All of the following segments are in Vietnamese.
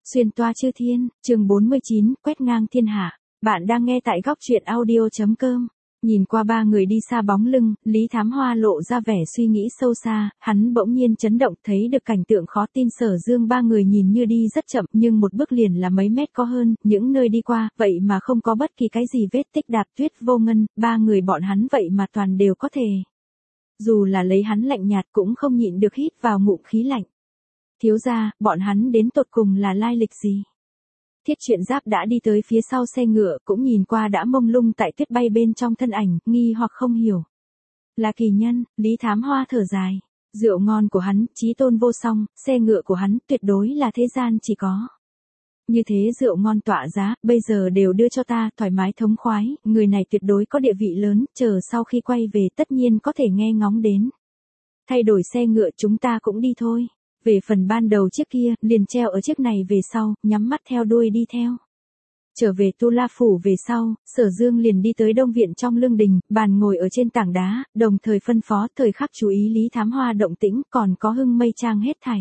Xuyên toa chư thiên, chương 49, quét ngang thiên hạ. Bạn đang nghe tại góc truyện audio.com. Nhìn qua ba người đi xa bóng lưng, Lý Thám Hoa lộ ra vẻ suy nghĩ sâu xa, hắn bỗng nhiên chấn động thấy được cảnh tượng khó tin. Sở Dương ba người nhìn như đi rất chậm nhưng một bước liền là mấy mét có hơn, những nơi đi qua, vậy mà không có bất kỳ cái gì vết tích đạp tuyết vô ngân, ba người bọn hắn vậy mà toàn đều có thể. Dù là lấy hắn lạnh nhạt cũng không nhịn được hít vào ngụm khí lạnh. Thiếu gia, bọn hắn đến tột cùng là lai lịch gì? Thiết Truyện Giáp đã đi tới phía sau xe ngựa, cũng nhìn qua đã mông lung tại tuyết bay bên trong thân ảnh, nghi hoặc không hiểu. Là kỳ nhân, Lý Thám Hoa thở dài. Rượu ngon của hắn, chí tôn vô song, xe ngựa của hắn, tuyệt đối là thế gian chỉ có. Như thế rượu ngon tỏa giá, bây giờ đều đưa cho ta, thoải mái thống khoái, người này tuyệt đối có địa vị lớn, chờ sau khi quay về tất nhiên có thể nghe ngóng đến. Thay đổi xe ngựa chúng ta cũng đi thôi. Về phần ban đầu chiếc kia, liền treo ở chiếc này về sau, nhắm mắt theo đuôi đi theo. Trở về Tu La Phủ về sau, Sở Dương liền đi tới Đông Viện trong lương đình, bàn ngồi ở trên tảng đá, đồng thời phân phó thời khắc chú ý Lý Thám Hoa động tĩnh, còn có Hưng Mây Trang hết thảy.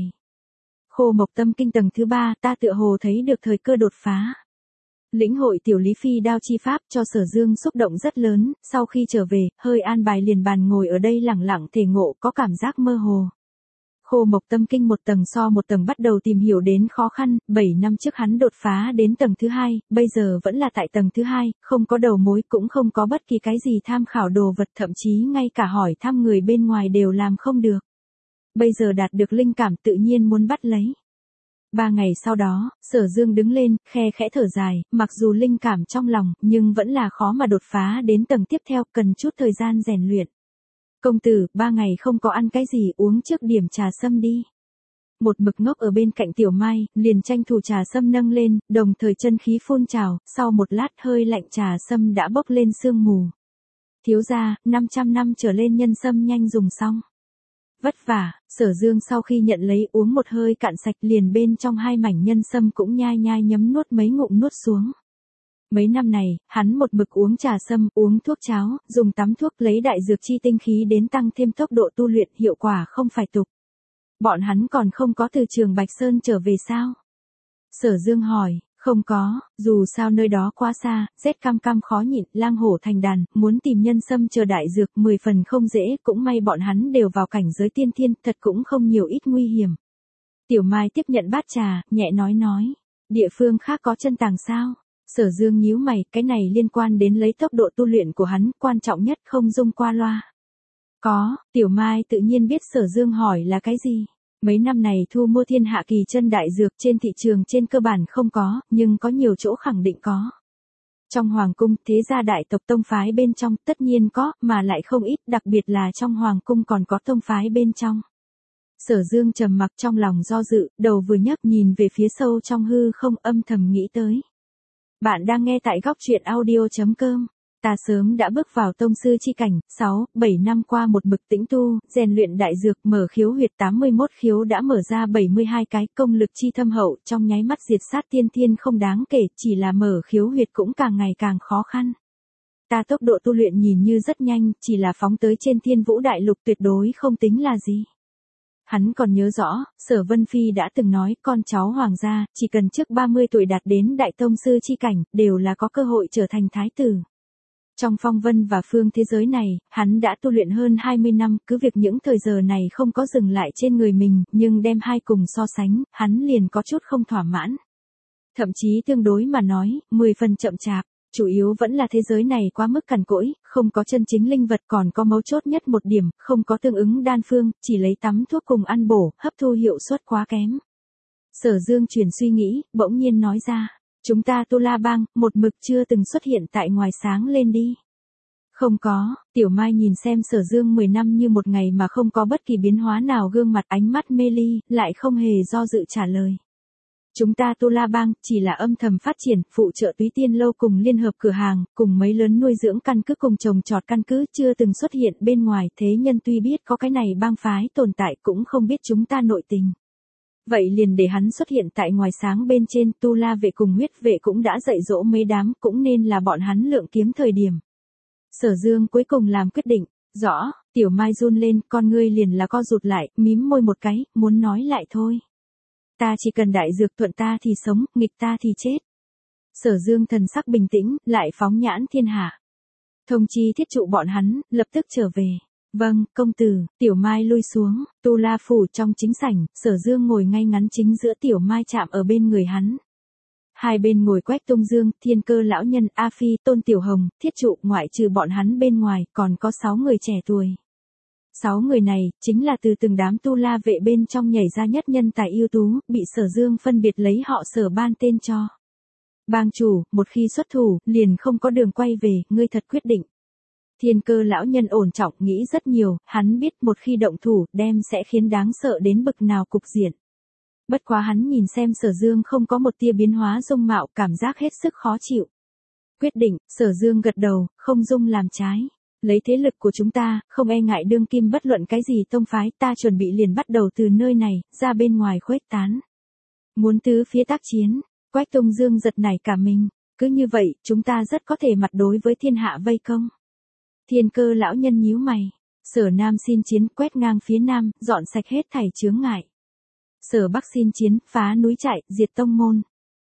Khô Mộc Tâm Kinh tầng thứ 3, ta tựa hồ thấy được thời cơ đột phá. Lĩnh hội tiểu Lý Phi đao chi pháp cho Sở Dương xúc động rất lớn, sau khi trở về, hơi an bài liền bàn ngồi ở đây lẳng lặng thể ngộ, có cảm giác mơ hồ. Khô Mộc Tâm Kinh một tầng so một tầng bắt đầu tìm hiểu đến khó khăn, 7 năm trước hắn đột phá đến tầng thứ 2, bây giờ vẫn là tại tầng thứ 2, không có đầu mối cũng không có bất kỳ cái gì tham khảo đồ vật, thậm chí ngay cả hỏi thăm người bên ngoài đều làm không được. Bây giờ đạt được linh cảm tự nhiên muốn bắt lấy. 3 ngày sau đó, Sở Dương đứng lên, khe khẽ thở dài, mặc dù linh cảm trong lòng, nhưng vẫn là khó mà đột phá đến tầng tiếp theo, cần chút thời gian rèn luyện. Công tử, 3 ngày không có ăn cái gì, uống trước điểm trà sâm đi. Một mực ngốc ở bên cạnh Tiểu Mai, liền tranh thủ trà sâm nâng lên, đồng thời chân khí phun trào, sau một lát hơi lạnh trà sâm đã bốc lên sương mù. Thiếu gia, 500 năm trở lên nhân sâm nhanh dùng xong. Vất vả, Sở Dương sau khi nhận lấy uống một hơi cạn sạch liền bên trong 2 mảnh nhân sâm cũng nhai nhai nhấm nuốt mấy ngụm nuốt xuống. Mấy năm này, hắn một mực uống trà sâm, uống thuốc cháo, dùng tắm thuốc lấy đại dược chi tinh khí đến tăng thêm tốc độ tu luyện, hiệu quả không phải tục. Bọn hắn còn không có từ Trường Bạch Sơn trở về sao? Sở Dương hỏi, không có, dù sao nơi đó quá xa, rét cam cam khó nhịn, lang hổ thành đàn, muốn tìm nhân sâm chờ đại dược 10 phần không dễ, cũng may bọn hắn đều vào cảnh giới tiên thiên, thật cũng không nhiều ít nguy hiểm. Tiểu Mai tiếp nhận bát trà, nhẹ nói, địa phương khác có chân tàng sao? Sở Dương nhíu mày, cái này liên quan đến lấy tốc độ tu luyện của hắn, quan trọng nhất không dung qua loa. Có, Tiểu Mai tự nhiên biết Sở Dương hỏi là cái gì. Mấy năm này thu mua thiên hạ kỳ chân đại dược trên thị trường trên cơ bản không có, nhưng có nhiều chỗ khẳng định có. Trong Hoàng Cung, thế gia đại tộc tông phái bên trong tất nhiên có, mà lại không ít, đặc biệt là trong Hoàng Cung còn có tông phái bên trong. Sở Dương trầm mặc trong lòng do dự, đầu vừa nhấc nhìn về phía sâu trong hư không, âm thầm nghĩ tới. Bạn đang nghe tại góc truyện audio.com. Ta sớm đã bước vào tông sư chi cảnh, 7 năm qua một mực tĩnh tu, rèn luyện đại dược, mở khiếu huyệt 81 khiếu đã mở ra 72 cái, công lực chi thâm hậu, trong nháy mắt diệt sát tiên thiên không đáng kể, chỉ là mở khiếu huyệt cũng càng ngày càng khó khăn. Ta tốc độ tu luyện nhìn như rất nhanh, chỉ là phóng tới trên Thiên Vũ Đại Lục tuyệt đối không tính là gì. Hắn còn nhớ rõ, Sở Vân Phi đã từng nói con cháu hoàng gia, chỉ cần trước 30 tuổi đạt đến đại tông sư chi cảnh, đều là có cơ hội trở thành thái tử. Trong phong vân và phương thế giới này, hắn đã tu luyện hơn 20 năm, cứ việc những thời giờ này không có dừng lại trên người mình, nhưng đem hai cùng so sánh, hắn liền có chút không thỏa mãn. Thậm chí tương đối mà nói, 10 phần chậm chạp. Chủ yếu vẫn là thế giới này quá mức cằn cỗi, không có chân chính linh vật, còn có mấu chốt nhất một điểm, không có tương ứng đan phương, chỉ lấy tắm thuốc cùng ăn bổ, hấp thu hiệu suất quá kém. Sở Dương chuyển suy nghĩ, bỗng nhiên nói ra, chúng ta Tu La Bang, một mực chưa từng xuất hiện tại ngoài sáng lên đi. Không có, Tiểu Mai nhìn xem Sở Dương 10 năm như một ngày mà không có bất kỳ biến hóa nào, gương mặt ánh mắt mê ly, lại không hề do dự trả lời. Chúng ta Tu La Bang chỉ là âm thầm phát triển, phụ trợ Túy Tiên Lâu cùng liên hợp cửa hàng, cùng mấy lớn nuôi dưỡng căn cứ cùng trồng trọt căn cứ, chưa từng xuất hiện bên ngoài, thế nhân tuy biết có cái này bang phái tồn tại cũng không biết chúng ta nội tình. Vậy liền để hắn xuất hiện tại ngoài sáng bên trên, Tu La vệ cùng huyết vệ cũng đã dạy dỗ mấy đám, cũng nên là bọn hắn lượng kiếm thời điểm. Sở Dương cuối cùng làm quyết định, rõ, Tiểu Mai run lên, con ngươi liền là co rụt lại, mím môi một cái, muốn nói lại thôi. Ta chỉ cần đại dược, thuận ta thì sống, nghịch ta thì chết. Sở Dương thần sắc bình tĩnh, lại phóng nhãn thiên hạ. Thông chi thiết trụ bọn hắn, lập tức trở về. Vâng, công tử. Tiểu Mai lui xuống, Tu La phủ trong chính sảnh, Sở Dương ngồi ngay ngắn chính giữa, Tiểu Mai chạm ở bên người hắn. Hai bên ngồi Quách Tông Dương, Thiên Cơ lão nhân, A Phi, Tôn Tiểu Hồng, thiết trụ, ngoại trừ bọn hắn bên ngoài, còn có 6 người trẻ tuổi. 6 người này, chính là từ từng đám tu la vệ bên trong nhảy ra nhất nhân tài ưu tú, bị Sở Dương phân biệt lấy họ Sở ban tên cho. Bang chủ, một khi xuất thủ, liền không có đường quay về, ngươi thật quyết định. Thiên Cơ lão nhân ổn trọng nghĩ rất nhiều, hắn biết một khi động thủ, đem sẽ khiến đáng sợ đến bực nào cục diện. Bất quá hắn nhìn xem Sở Dương không có một tia biến hóa dung mạo, cảm giác hết sức khó chịu. Quyết định, Sở Dương gật đầu, không dung làm trái. Lấy thế lực của chúng ta, không e ngại đương kim bất luận cái gì tông phái, ta chuẩn bị liền bắt đầu từ nơi này, ra bên ngoài khuếch tán. Muốn tứ phía tác chiến, Quách Tông Dương giật nảy cả mình, cứ như vậy, chúng ta rất có thể mặt đối với thiên hạ vây công. Thiên Cơ lão nhân nhíu mày, Sở Nam xin chiến, quét ngang phía Nam, dọn sạch hết thảy chướng ngại. Sở Bắc xin chiến, phá núi trại, diệt tông môn.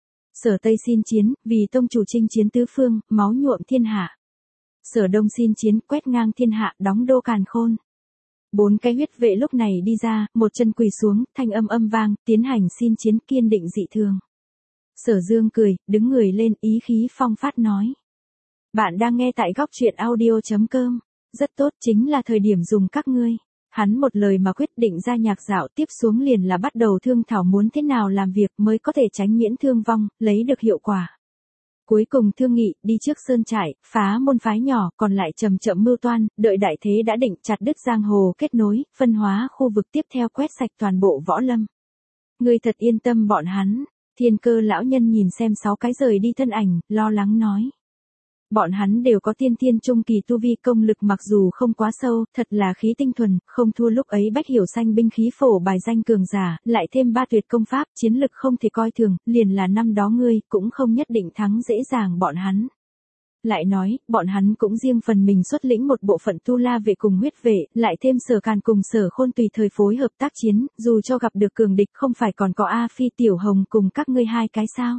Sở Tây xin chiến, vì tông chủ chinh chiến tứ phương, máu nhuộm thiên hạ. Sở Đông xin chiến, quét ngang thiên hạ, đóng đô càn khôn. 4 cái huyết vệ lúc này đi ra, một chân quỳ xuống, thanh âm âm vang, tiến hành xin chiến, kiên định dị thường. Sở Dương cười, đứng người lên, ý khí phong phát nói. Bạn đang nghe tại góc truyện audio.com. Rất tốt, chính là thời điểm dùng các ngươi. Hắn một lời mà quyết định ra nhạc dạo, tiếp xuống liền là bắt đầu thương thảo muốn thế nào làm việc mới có thể tránh miễn thương vong, lấy được hiệu quả. Cuối cùng thương nghị, đi trước sơn trại, phá môn phái nhỏ, còn lại chậm chậm mưu toan, đợi đại thế đã định, chặt đứt giang hồ kết nối, phân hóa khu vực, tiếp theo quét sạch toàn bộ võ lâm. Ngươi thật yên tâm bọn hắn. Thiên Cơ lão nhân nhìn xem 6 cái rời đi thân ảnh, lo lắng nói. Bọn hắn đều có tiên thiên trung kỳ tu vi, công lực mặc dù không quá sâu, thật là khí tinh thuần, không thua lúc ấy Bách Hiểu Xanh binh khí phổ bài danh cường giả, lại thêm 3 tuyệt công pháp, chiến lực không thể coi thường, liền là năm đó ngươi, cũng không nhất định thắng dễ dàng bọn hắn. Lại nói, bọn hắn cũng riêng phần mình xuất lĩnh một bộ phận tu la vệ cùng huyết vệ, lại thêm Sở Càn cùng Sở Khôn tùy thời phối hợp tác chiến, dù cho gặp được cường địch không phải còn có A Phi Tiểu Hồng cùng các ngươi 2 cái sao.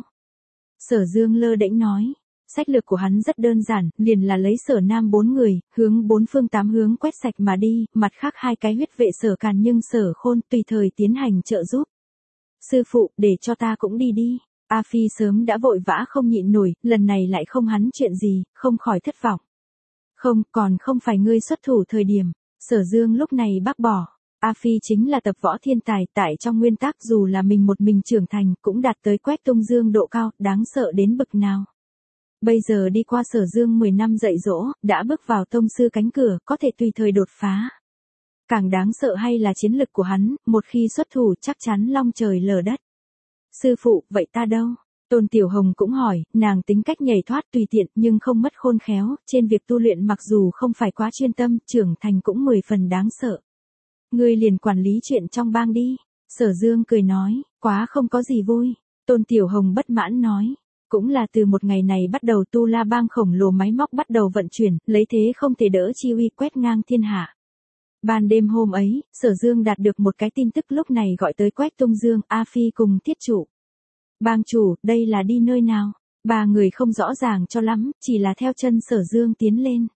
Sở Dương lơ đễnh nói. Sách lược của hắn rất đơn giản, liền là lấy Sở Nam 4 người, hướng 4 phương 8 hướng quét sạch mà đi, mặt khác 2 cái huyết vệ Sở Càn nhưng Sở Khôn tùy thời tiến hành trợ giúp. Sư phụ, để cho ta cũng đi đi. A Phi sớm đã vội vã không nhịn nổi, lần này lại không hắn chuyện gì, không khỏi thất vọng. Không, còn không phải ngươi xuất thủ thời điểm. Sở Dương lúc này bác bỏ. A Phi chính là tập võ thiên tài, tại trong nguyên tắc dù là mình một mình trưởng thành, cũng đạt tới Quách Tông Dương độ cao, đáng sợ đến bực nào. Bây giờ đi qua Sở Dương 10 năm dạy dỗ, đã bước vào tông sư cánh cửa, có thể tùy thời đột phá. Càng đáng sợ hay là chiến lực của hắn, một khi xuất thủ chắc chắn long trời lở đất. Sư phụ, vậy ta đâu? Tôn Tiểu Hồng cũng hỏi, nàng tính cách nhảy thoát tùy tiện nhưng không mất khôn khéo, trên việc tu luyện mặc dù không phải quá chuyên tâm, trưởng thành cũng 10 phần đáng sợ. Ngươi liền quản lý chuyện trong bang đi. Sở Dương cười nói, quá không có gì vui. Tôn Tiểu Hồng bất mãn nói. Cũng là từ một ngày này bắt đầu tu la bang khổng lồ máy móc bắt đầu vận chuyển, lấy thế không thể đỡ chi uy quét ngang thiên hạ. Ban đêm hôm ấy, Sở Dương đạt được một cái tin tức lúc này gọi tới Quách Tông Dương, A Phi cùng thiết chủ. Bang chủ, đây là đi nơi nào? 3 người không rõ ràng cho lắm, chỉ là theo chân Sở Dương tiến lên.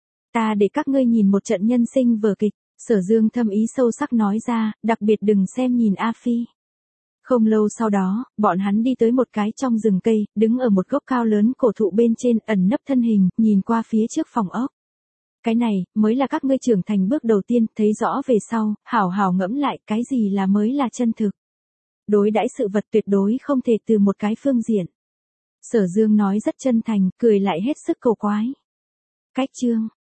Ta để các ngươi nhìn một trận nhân sinh vở kịch. Sở Dương thâm ý sâu sắc nói ra, đặc biệt đừng xem nhìn A Phi. Không lâu sau đó, bọn hắn đi tới một cái trong rừng cây, đứng ở một gốc cao lớn cổ thụ bên trên, ẩn nấp thân hình, nhìn qua phía trước phòng ốc. Cái này, mới là các ngươi trưởng thành bước đầu tiên, thấy rõ về sau, hảo hảo ngẫm lại, cái gì là mới là chân thực. Đối đãi sự vật tuyệt đối không thể từ một cái phương diện. Sở Dương nói rất chân thành, cười lại hết sức cầu quái. Cách chương.